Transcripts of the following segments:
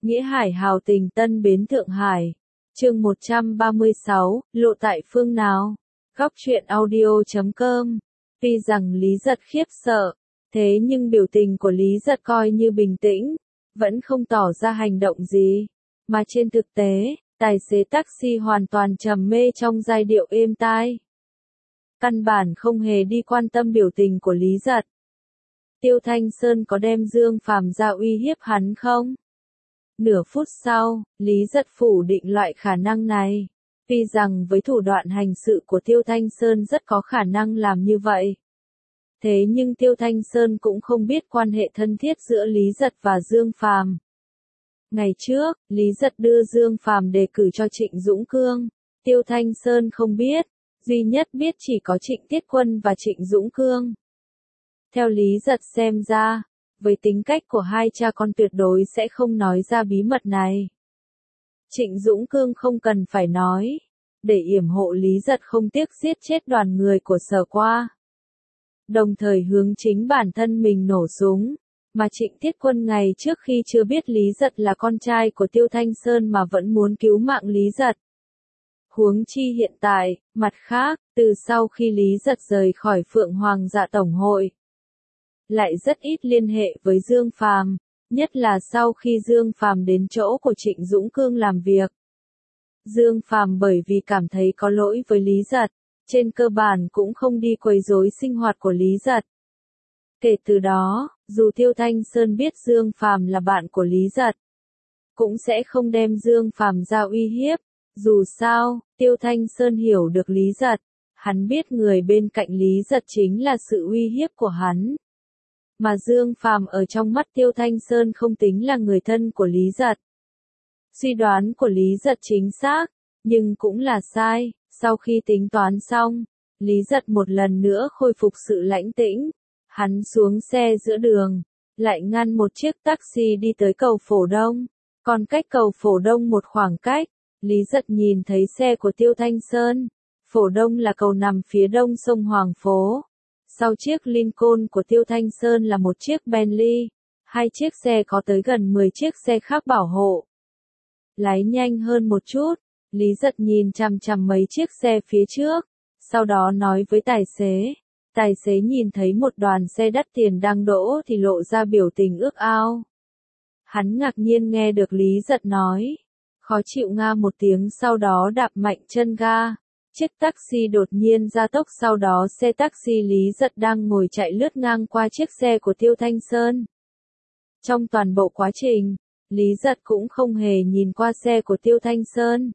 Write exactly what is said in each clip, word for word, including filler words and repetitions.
Nghĩa Hải hào tình Tân Bến Thượng Hải. Chương một trăm ba mươi sáu, lộ tại phương nào? Góc truyện audio chấm com. Tuy rằng Lý Giật khiếp sợ, thế nhưng biểu tình của Lý Giật coi như bình tĩnh, vẫn không tỏ ra hành động gì. Mà trên thực tế, tài xế taxi hoàn toàn trầm mê trong giai điệu êm tai. Căn bản không hề đi quan tâm biểu tình của Lý Giật. Tiêu Thanh Sơn có đem Dương Phàm ra uy hiếp hắn không? Nửa phút sau, Lý Giật phủ định loại khả năng này. Tuy rằng với thủ đoạn hành sự của Tiêu Thanh Sơn rất có khả năng làm như vậy. Thế nhưng Tiêu Thanh Sơn cũng không biết quan hệ thân thiết giữa Lý Giật và Dương Phàm. Ngày trước, Lý Giật đưa Dương Phàm đề cử cho Trịnh Dũng Cương. Tiêu Thanh Sơn không biết, duy nhất biết chỉ có Trịnh Tiết Quân và Trịnh Dũng Cương. Theo Lý Giật xem ra, với tính cách của hai cha con tuyệt đối sẽ không nói ra bí mật này. Trịnh Dũng Cương không cần phải nói, để yểm hộ Lý Giật không tiếc giết chết đoàn người của Sở Qua. Đồng thời hướng chính bản thân mình nổ súng, mà Trịnh Tiết Quân ngày trước khi chưa biết Lý Giật là con trai của Tiêu Thanh Sơn mà vẫn muốn cứu mạng Lý Giật. Huống chi hiện tại, mặt khác, từ sau khi Lý Giật rời khỏi Phượng Hoàng Dạ Tổng Hội, lại rất ít liên hệ với Dương Phàm, nhất là sau khi Dương Phàm đến chỗ của Trịnh Dũng Cương làm việc. Dương Phàm bởi vì cảm thấy có lỗi với Lý Giật, trên cơ bản cũng không đi quấy rối sinh hoạt của Lý Giật. Kể từ đó, dù Tiêu Thanh Sơn biết Dương Phàm là bạn của Lý Giật, cũng sẽ không đem Dương Phàm ra uy hiếp. Dù sao, Tiêu Thanh Sơn hiểu được Lý Giật, hắn biết người bên cạnh Lý Giật chính là sự uy hiếp của hắn. Mà Dương Phàm ở trong mắt Tiêu Thanh Sơn không tính là người thân của Lý Giật. Suy đoán của Lý Giật chính xác, nhưng cũng là sai. Sau khi tính toán xong, Lý Giật một lần nữa khôi phục sự lãnh tĩnh. Hắn xuống xe giữa đường, lại ngăn một chiếc taxi đi tới cầu Phổ Đông. Còn cách cầu Phổ Đông một khoảng cách, Lý Giật nhìn thấy xe của Tiêu Thanh Sơn. Phổ Đông là cầu nằm phía đông sông Hoàng Phố. Sau chiếc Lincoln của Tiêu Thanh Sơn là một chiếc Bentley, hai chiếc xe có tới gần mười chiếc xe khác bảo hộ. Lái nhanh hơn một chút, Lý Giật nhìn chằm chằm mấy chiếc xe phía trước, sau đó nói với tài xế. Tài xế nhìn thấy một đoàn xe đắt tiền đang đỗ thì lộ ra biểu tình ước ao. Hắn ngạc nhiên nghe được Lý Giật nói, khó chịu nga một tiếng sau đó đạp mạnh chân ga. Chiếc taxi đột nhiên ra tốc, sau đó xe taxi Lý Giật đang ngồi chạy lướt ngang qua chiếc xe của Tiêu Thanh Sơn. Trong toàn bộ quá trình, Lý Giật cũng không hề nhìn qua xe của Tiêu Thanh Sơn.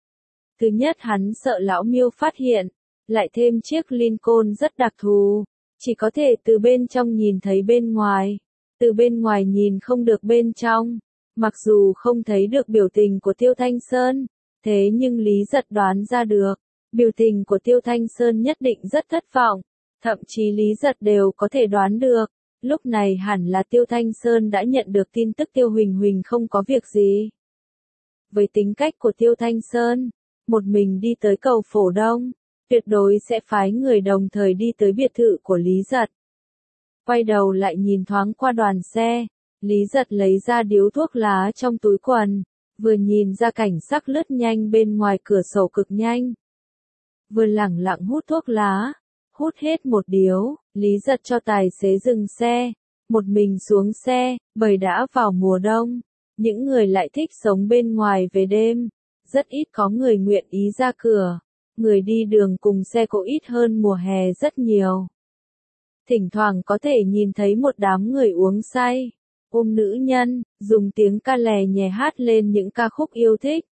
Thứ nhất hắn sợ lão Miêu phát hiện, lại thêm chiếc Lincoln rất đặc thù, chỉ có thể từ bên trong nhìn thấy bên ngoài, từ bên ngoài nhìn không được bên trong. Mặc dù không thấy được biểu tình của Tiêu Thanh Sơn, thế nhưng Lý Giật đoán ra được. Biểu tình của Tiêu Thanh Sơn nhất định rất thất vọng, thậm chí Lý Giật đều có thể đoán được, lúc này hẳn là Tiêu Thanh Sơn đã nhận được tin tức Tiêu Huỳnh Huỳnh không có việc gì. Với tính cách của Tiêu Thanh Sơn, một mình đi tới cầu Phổ Đông, tuyệt đối sẽ phái người đồng thời đi tới biệt thự của Lý Giật. Quay đầu lại nhìn thoáng qua đoàn xe, Lý Giật lấy ra điếu thuốc lá trong túi quần, vừa nhìn ra cảnh sắc lướt nhanh bên ngoài cửa sổ cực nhanh. Vừa lẳng lặng hút thuốc lá, hút hết một điếu, Lý Giật cho tài xế dừng xe, một mình xuống xe, bởi đã vào mùa đông, những người lại thích sống bên ngoài về đêm, rất ít có người nguyện ý ra cửa, người đi đường cùng xe cộ ít hơn mùa hè rất nhiều. Thỉnh thoảng có thể nhìn thấy một đám người uống say, ôm nữ nhân, dùng tiếng ca lè nhè hát lên những ca khúc yêu thích.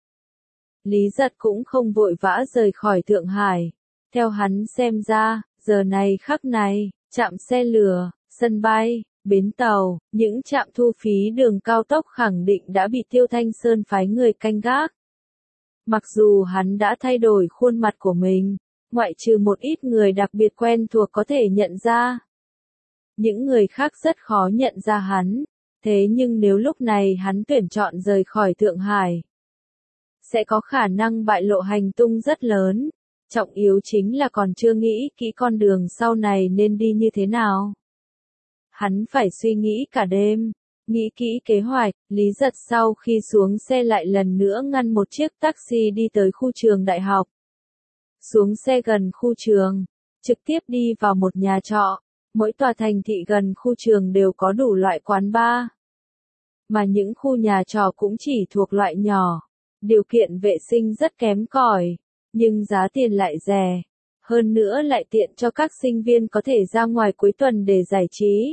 Lý Giật cũng không vội vã rời khỏi Thượng Hải. Theo hắn xem ra, giờ này khắc này, trạm xe lửa, sân bay, bến tàu, những trạm thu phí đường cao tốc khẳng định đã bị Tiêu Thanh Sơn phái người canh gác. Mặc dù hắn đã thay đổi khuôn mặt của mình, ngoại trừ một ít người đặc biệt quen thuộc có thể nhận ra. Những người khác rất khó nhận ra hắn, thế nhưng nếu lúc này hắn tuyển chọn rời khỏi Thượng Hải, sẽ có khả năng bại lộ hành tung rất lớn. Trọng yếu chính là còn chưa nghĩ kỹ con đường sau này nên đi như thế nào. Hắn phải suy nghĩ cả đêm, Nghĩ kỹ kế hoạch, Lý Giật sau khi xuống xe lại lần nữa ngăn một chiếc taxi đi tới khu trường đại học. Xuống xe gần khu trường, trực tiếp đi vào một nhà trọ. Mỗi tòa thành thị gần khu trường đều có đủ loại quán bar. Mà những khu nhà trọ cũng chỉ thuộc loại nhỏ. Điều kiện vệ sinh rất kém cỏi, nhưng giá tiền lại rẻ. Hơn nữa lại tiện cho các sinh viên có thể ra ngoài cuối tuần để giải trí.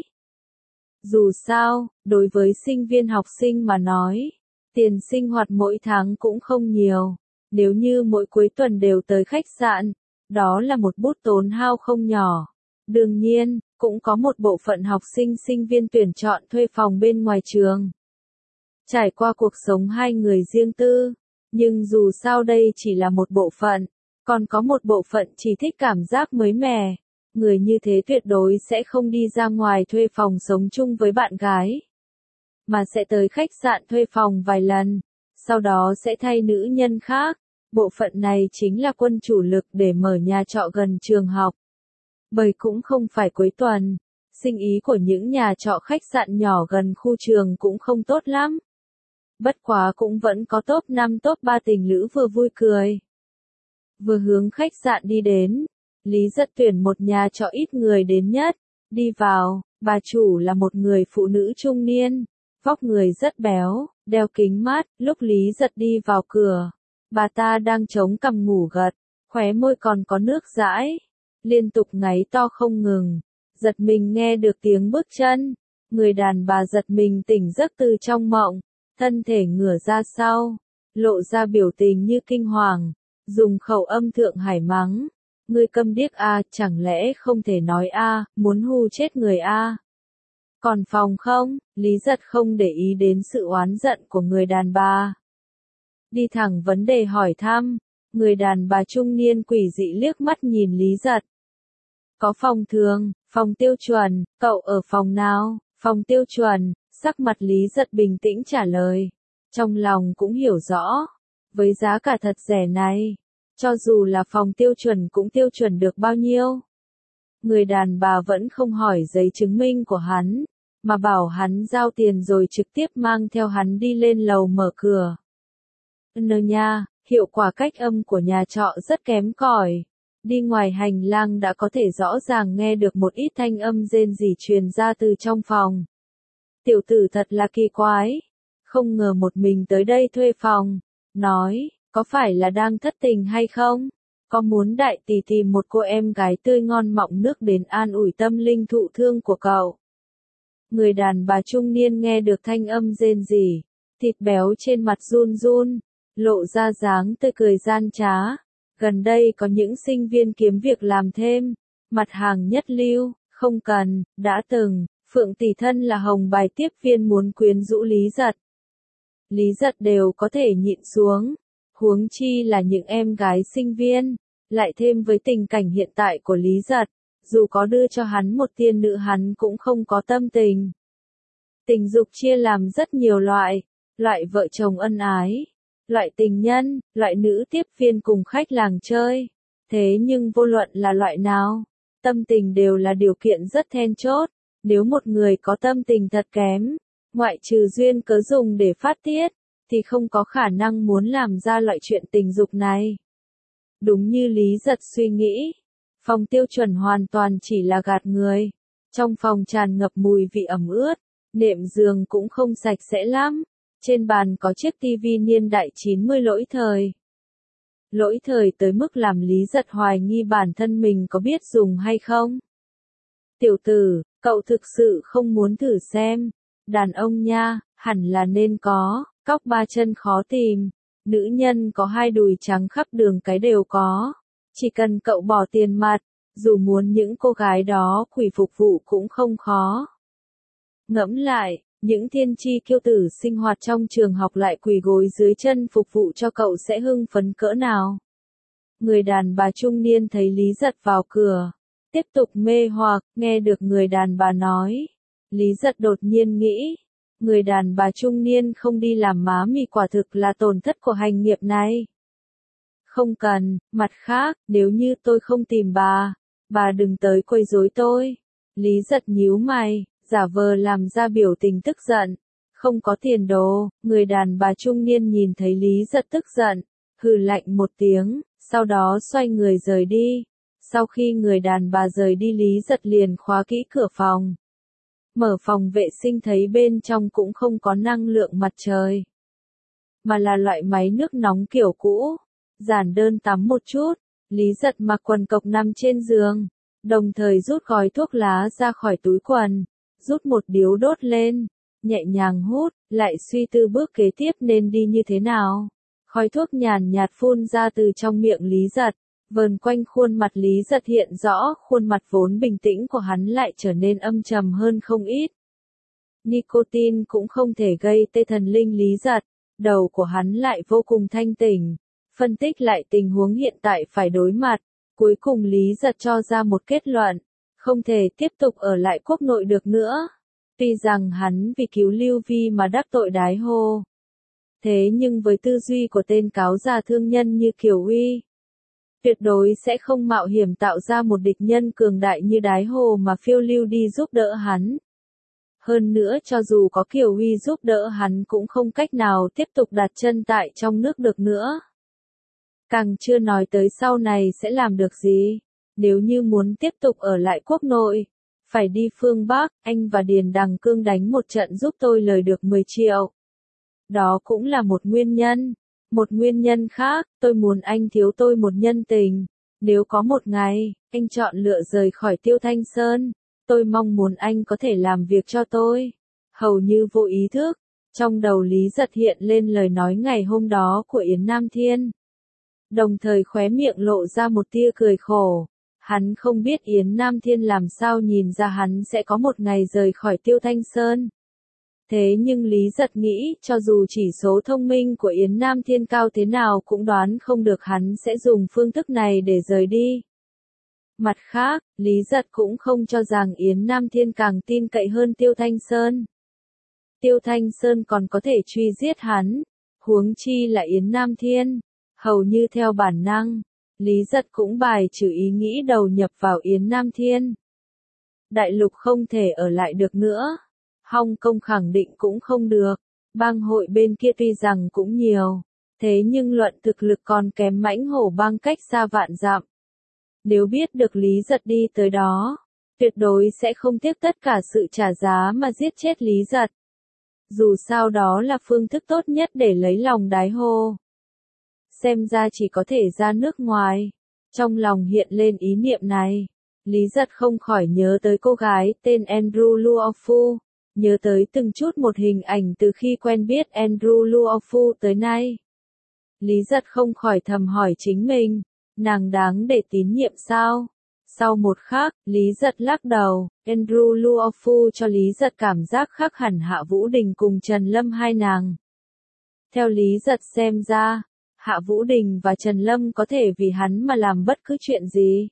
Dù sao, đối với sinh viên học sinh mà nói, tiền sinh hoạt mỗi tháng cũng không nhiều. Nếu như mỗi cuối tuần đều tới khách sạn, đó là một bút tốn hao không nhỏ. Đương nhiên, cũng có một bộ phận học sinh sinh viên tuyển chọn thuê phòng bên ngoài trường. Trải qua cuộc sống hai người riêng tư, nhưng dù sao đây chỉ là một bộ phận, còn có một bộ phận chỉ thích cảm giác mới mẻ. Người như thế tuyệt đối sẽ không đi ra ngoài thuê phòng sống chung với bạn gái, mà sẽ tới khách sạn thuê phòng vài lần, sau đó sẽ thay nữ nhân khác. Bộ phận này chính là quân chủ lực để mở nhà trọ gần trường học. Bởi cũng không phải cuối tuần, sinh ý của những nhà trọ khách sạn nhỏ gần khu trường cũng không tốt lắm. Bất quá cũng vẫn có top năm top ba tình lữ vừa vui cười. Vừa hướng khách sạn đi đến, Lý Giật tuyển một nhà trọ ít người đến nhất. Đi vào, bà chủ là một người phụ nữ trung niên, vóc người rất béo, đeo kính mát. Lúc Lý Giật đi vào cửa, bà ta đang chống cằm ngủ gật, khóe môi còn có nước dãi, liên tục ngáy to không ngừng. Giật mình nghe được tiếng bước chân, người đàn bà giật mình tỉnh giấc từ trong mộng, thân thể ngửa ra sau, lộ ra biểu tình như kinh hoàng, dùng khẩu âm Thượng Hải mắng: "Ngươi câm điếc a, chẳng lẽ không thể nói a, muốn hù chết người a? Còn phòng không?" Lý Giật không để ý đến sự oán giận của người đàn bà, đi thẳng vấn đề hỏi thăm. Người đàn bà trung niên quỷ dị liếc mắt nhìn Lý Giật. "Có phòng thường, phòng tiêu chuẩn, cậu ở phòng nào?" "Phòng tiêu chuẩn." Sắc mặt Lý Giật bình tĩnh trả lời. Trong lòng cũng hiểu rõ, với giá cả thật rẻ này, cho dù là phòng tiêu chuẩn cũng tiêu chuẩn được bao nhiêu. Người đàn bà vẫn không hỏi giấy chứng minh của hắn, mà bảo hắn giao tiền rồi trực tiếp mang theo hắn đi lên lầu mở cửa. Nơ nha, hiệu quả cách âm của nhà trọ rất kém cỏi. Đi ngoài hành lang đã có thể rõ ràng nghe được một ít thanh âm rên rỉ truyền ra từ trong phòng. Tiểu tử thật là kỳ quái, không ngờ một mình tới đây thuê phòng. Nói, có phải là đang thất tình hay không? Có muốn đại tỷ tìm một cô em gái tươi ngon mọng nước đến an ủi tâm linh thụ thương của cậu? Người đàn bà trung niên nghe được thanh âm rên rỉ, thịt béo trên mặt run run, lộ ra dáng tươi cười gian trá. Gần đây có những sinh viên kiếm việc làm thêm, mặt hàng nhất lưu, không cần. Đã từng, Phượng tỷ thân là hồng bài tiếp viên muốn quyến rũ Lý Giật. Lý Giật đều có thể nhịn xuống, huống chi là những em gái sinh viên, lại thêm với tình cảnh hiện tại của Lý Giật, dù có đưa cho hắn một tiên nữ hắn cũng không có tâm tình. Tình dục chia làm rất nhiều loại, loại vợ chồng ân ái, loại tình nhân, loại nữ tiếp viên cùng khách làng chơi. Thế nhưng vô luận là loại nào, tâm tình đều là điều kiện rất then chốt. Nếu một người có tâm tình thật kém, ngoại trừ duyên cớ dùng để phát tiết, thì không có khả năng muốn làm ra loại chuyện tình dục này. Đúng như Lý Giật suy nghĩ, phòng tiêu chuẩn hoàn toàn chỉ là gạt người. Trong phòng tràn ngập mùi vị ẩm ướt, nệm giường cũng không sạch sẽ lắm. Trên bàn có chiếc tivi niên đại chín mươi lỗi thời. Lỗi thời tới mức làm Lý Giật hoài nghi bản thân mình có biết dùng hay không. Tiểu tử, cậu thực sự không muốn thử xem? Đàn ông nha, hẳn là nên có, cóc ba chân khó tìm. Nữ nhân có hai đùi trắng khắp đường cái đều có. Chỉ cần cậu bỏ tiền mặt, dù muốn những cô gái đó quỳ phục vụ cũng không khó. Ngẫm lại, những thiên chi kiêu tử sinh hoạt trong trường học lại quỳ gối dưới chân phục vụ cho cậu sẽ hưng phấn cỡ nào? Người đàn bà trung niên thấy Lý Giật vào cửa, tiếp tục mê hoặc, nghe được người đàn bà nói. Lý Giật đột nhiên nghĩ, người đàn bà trung niên không đi làm má mì quả thực là tổn thất của hành nghiệp này. Không cần, mặt khác, nếu như tôi không tìm bà, bà đừng tới quấy rối tôi. Lý Giật nhíu mày, giả vờ làm ra biểu tình tức giận. không có tiền đồ. Người đàn bà trung niên nhìn thấy Lý Giật tức giận, hừ lạnh một tiếng, sau đó xoay người rời đi. Sau khi người đàn bà rời đi Lý Giật liền khóa kỹ cửa phòng. Mở phòng vệ sinh thấy bên trong cũng không có năng lượng mặt trời, mà là loại máy nước nóng kiểu cũ. Giản đơn tắm một chút, Lý Giật mặc quần cộc nằm trên giường, đồng thời rút gói thuốc lá ra khỏi túi quần, rút một điếu đốt lên, nhẹ nhàng hút, lại suy tư bước kế tiếp nên đi như thế nào. Khói thuốc nhàn nhạt phun ra từ trong miệng Lý Giật, vờn quanh khuôn mặt Lý Giật hiện rõ, khuôn mặt vốn bình tĩnh của hắn lại trở nên âm trầm hơn không ít. Nicotine cũng không thể gây tê thần linh Lý Giật, đầu của hắn lại vô cùng thanh tỉnh, phân tích lại tình huống hiện tại phải đối mặt, cuối cùng Lý Giật cho ra một kết luận, không thể tiếp tục ở lại quốc nội được nữa. Tuy rằng hắn vì cứu Lưu Vi mà đắc tội Đái Hồ, thế nhưng với tư duy của tên cáo già thương nhân như Kiều Uy, tuyệt đối sẽ không mạo hiểm tạo ra một địch nhân cường đại như Đái Hồ mà phiêu lưu đi giúp đỡ hắn. Hơn nữa cho dù có Kiều Uy giúp đỡ hắn cũng không cách nào tiếp tục đặt chân tại trong nước được nữa. Càng chưa nói tới sau này sẽ làm được gì. Nếu như muốn tiếp tục ở lại quốc nội, phải đi phương Bắc, anh và Điền Đằng Cương đánh một trận giúp tôi lời được mười triệu. Đó cũng là một nguyên nhân. Một nguyên nhân khác, tôi muốn anh thiếu tôi một nhân tình. Nếu có một ngày, anh chọn lựa rời khỏi Tiêu Thanh Sơn, tôi mong muốn anh có thể làm việc cho tôi. Hầu như vô ý thức, trong đầu Lý Giật hiện lên lời nói ngày hôm đó của Yến Nam Thiên. Đồng thời khóe miệng lộ ra một tia cười khổ. Hắn không biết Yến Nam Thiên làm sao nhìn ra hắn sẽ có một ngày rời khỏi Tiêu Thanh Sơn. Thế nhưng Lý Giật nghĩ, cho dù chỉ số thông minh của Yến Nam Thiên cao thế nào cũng đoán không được hắn sẽ dùng phương thức này để rời đi. Mặt khác, Lý Giật cũng không cho rằng Yến Nam Thiên càng tin cậy hơn Tiêu Thanh Sơn. Tiêu Thanh Sơn còn có thể truy giết hắn, huống chi là Yến Nam Thiên. Hầu như theo bản năng, Lý Giật cũng bài trừ ý nghĩ đầu nhập vào Yến Nam Thiên. Đại lục không thể ở lại được nữa. Hong Kong khẳng định cũng không được. Bang hội bên kia tuy rằng cũng nhiều, thế nhưng luận thực lực còn kém mãnh hổ bang cách xa vạn dặm. Nếu biết được Lý Giật đi tới đó, tuyệt đối sẽ không tiếc tất cả sự trả giá mà giết chết Lý Giật. Dù sao đó là phương thức tốt nhất để lấy lòng Đái Hồ. Xem ra chỉ có thể ra nước ngoài. Trong lòng hiện lên ý niệm này, Lý Giật không khỏi nhớ tới cô gái tên Andrew Luofu, nhớ tới từng chút một hình ảnh từ khi quen biết Andrew Luofu tới nay. Lý Giật không khỏi thầm hỏi chính mình, nàng đáng để tín nhiệm sao? Sau một khắc, Lý Giật lắc đầu, Andrew Luofu cho Lý Giật cảm giác khác hẳn Hạ Vũ Đình cùng Trần Lâm hai nàng. Theo Lý Giật xem ra, Hạ Vũ Đình và Trần Lâm có thể vì hắn mà làm bất cứ chuyện gì.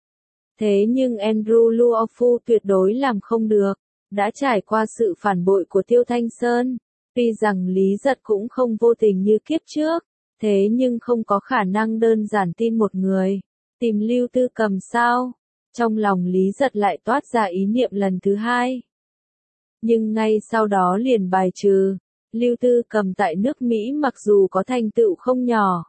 Thế nhưng Andrew Luofu tuyệt đối làm không được, đã trải qua sự phản bội của Tiêu Thanh Sơn. Tuy rằng Lý Giật cũng không vô tình như kiếp trước, thế nhưng không có khả năng đơn giản tin một người. Tìm Lưu Tư Cầm sao? Trong lòng Lý Giật lại toát ra ý niệm lần thứ hai. Nhưng ngay sau đó liền bài trừ. Lưu Tư Cầm tại nước Mỹ mặc dù có thành tựu không nhỏ,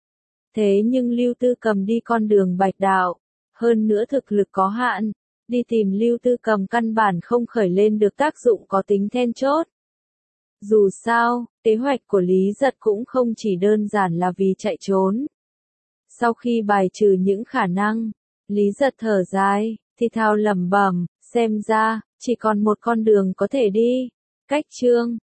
thế nhưng Lưu Tư Cầm đi con đường bạch đạo, hơn nữa thực lực có hạn, đi tìm Lưu Tư Cầm căn bản không khởi lên được tác dụng có tính then chốt. Dù sao, kế hoạch của Lý Giật cũng không chỉ đơn giản là vì chạy trốn. Sau khi bài trừ những khả năng, Lý Giật thở dài, thì thào lẩm bẩm, xem ra, chỉ còn một con đường có thể đi. Cách chương